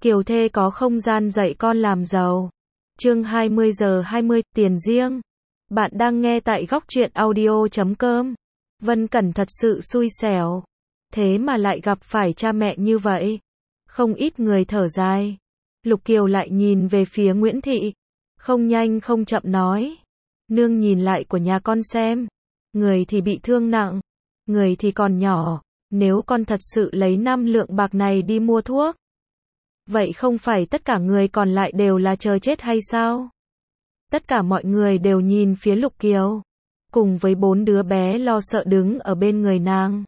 Kiều Thê có không gian dạy con làm giàu. Chương 20:20, tiền riêng. Bạn đang nghe tại Góc Truyện Audio.com. Vân Cẩn thật sự xui xẻo. Thế mà lại gặp phải cha mẹ như vậy. Không ít người thở dài. Lục Kiều lại nhìn về phía Nguyễn Thị. Không nhanh không chậm nói. Nương nhìn lại của nhà con xem. Người thì bị thương nặng. Người thì còn nhỏ. Nếu con thật sự lấy 5 lượng bạc này đi mua thuốc. Vậy không phải tất cả người còn lại đều là chờ chết hay sao? Tất cả mọi người đều nhìn phía Lục Kiều. Cùng với 4 đứa bé lo sợ đứng ở bên người nàng.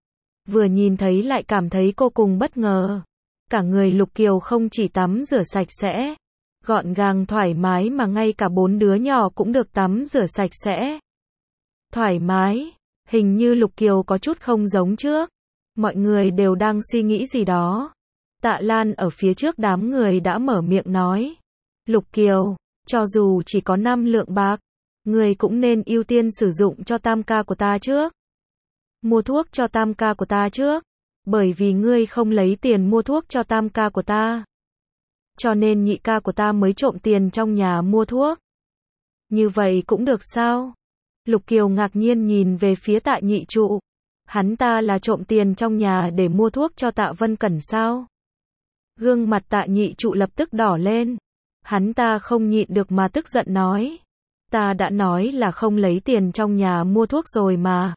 Vừa nhìn thấy lại cảm thấy cô cùng bất ngờ. Cả người Lục Kiều không chỉ tắm rửa sạch sẽ, gọn gàng thoải mái mà ngay cả 4 đứa nhỏ cũng được tắm rửa sạch sẽ. Thoải mái, hình như Lục Kiều có chút không giống trước. Mọi người đều đang suy nghĩ gì đó. Tạ Lan ở phía trước đám người đã mở miệng nói. Lục Kiều, cho dù chỉ có 5 lượng bạc, người cũng nên ưu tiên sử dụng cho tam ca của ta trước. Mua thuốc cho tam ca của ta trước. Bởi vì ngươi không lấy tiền mua thuốc cho tam ca của ta. Cho nên nhị ca của ta mới trộm tiền trong nhà mua thuốc. Như vậy cũng được sao? Lục Kiều ngạc nhiên nhìn về phía Tạ Nhị Trụ. Hắn ta là trộm tiền trong nhà để mua thuốc cho Tạ Vân Cẩn sao? Gương mặt Tạ Nhị Trụ lập tức đỏ lên. Hắn ta không nhịn được mà tức giận nói. Ta đã nói là không lấy tiền trong nhà mua thuốc rồi mà.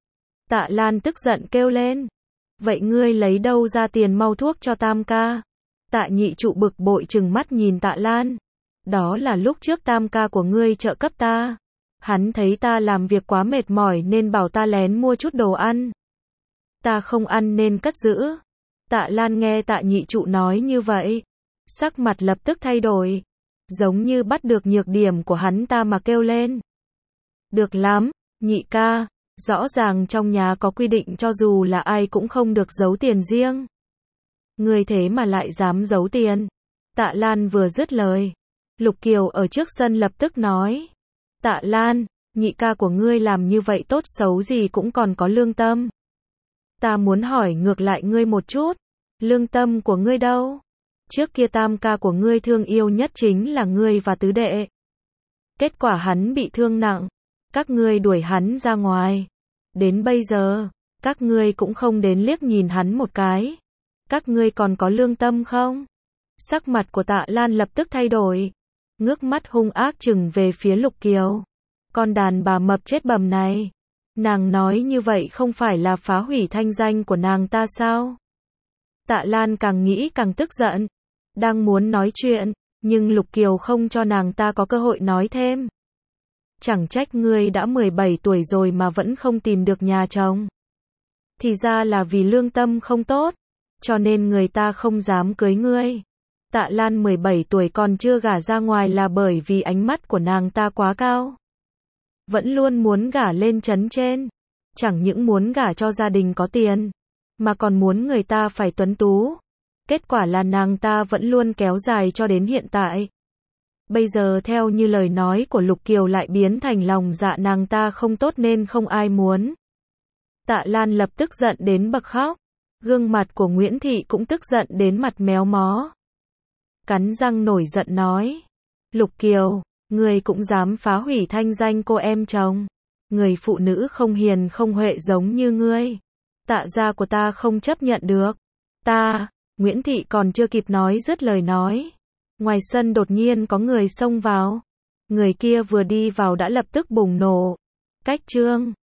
Tạ Lan tức giận kêu lên. Vậy ngươi lấy đâu ra tiền mau thuốc cho tam ca? Tạ Nhị Trụ bực bội trừng mắt nhìn Tạ Lan. Đó là lúc trước tam ca của ngươi trợ cấp ta. Hắn thấy ta làm việc quá mệt mỏi nên bảo ta lén mua chút đồ ăn. Ta không ăn nên cất giữ. Tạ Lan nghe Tạ Nhị Trụ nói như vậy. Sắc mặt lập tức thay đổi. Giống như bắt được nhược điểm của hắn ta mà kêu lên. Được lắm, nhị ca. Rõ ràng trong nhà có quy định cho dù là ai cũng không được giấu tiền riêng. Người thế mà lại dám giấu tiền. Tạ Lan vừa dứt lời. Lục Kiều ở trước sân lập tức nói. Tạ Lan, nhị ca của ngươi làm như vậy tốt xấu gì cũng còn có lương tâm. Ta muốn hỏi ngược lại ngươi một chút. Lương tâm của ngươi đâu? Trước kia tam ca của ngươi thương yêu nhất chính là ngươi và tứ đệ. Kết quả hắn bị thương nặng. Các ngươi đuổi hắn ra ngoài. Đến bây giờ, các ngươi cũng không đến liếc nhìn hắn một cái. Các ngươi còn có lương tâm không? Sắc mặt của Tạ Lan lập tức thay đổi. Ngước mắt hung ác trừng về phía Lục Kiều. Con đàn bà mập chết bầm này. Nàng nói như vậy không phải là phá hủy thanh danh của nàng ta sao? Tạ Lan càng nghĩ càng tức giận. Đang muốn nói chuyện, nhưng Lục Kiều không cho nàng ta có cơ hội nói thêm. Chẳng trách ngươi đã 17 tuổi rồi mà vẫn không tìm được nhà chồng. Thì ra là vì lương tâm không tốt, cho nên người ta không dám cưới ngươi. Tạ Lan 17 tuổi còn chưa gả ra ngoài là bởi vì ánh mắt của nàng ta quá cao. Vẫn luôn muốn gả lên trấn trên. Chẳng những muốn gả cho gia đình có tiền, mà còn muốn người ta phải tuấn tú. Kết quả là nàng ta vẫn luôn kéo dài cho đến hiện tại. Bây giờ theo như lời nói của Lục Kiều lại biến thành lòng dạ nàng ta không tốt nên không ai muốn. Tạ Lan lập tức giận đến bật khóc. Gương mặt của Nguyễn Thị cũng tức giận đến mặt méo mó. Cắn răng nổi giận nói. Lục Kiều, người cũng dám phá hủy thanh danh cô em chồng. Người phụ nữ không hiền không huệ giống như ngươi. Tạ gia của ta không chấp nhận được. Nguyễn Thị còn chưa kịp nói dứt lời nói. Ngoài sân đột nhiên có người xông vào. Người kia vừa đi vào đã lập tức bùng nổ. Cách chương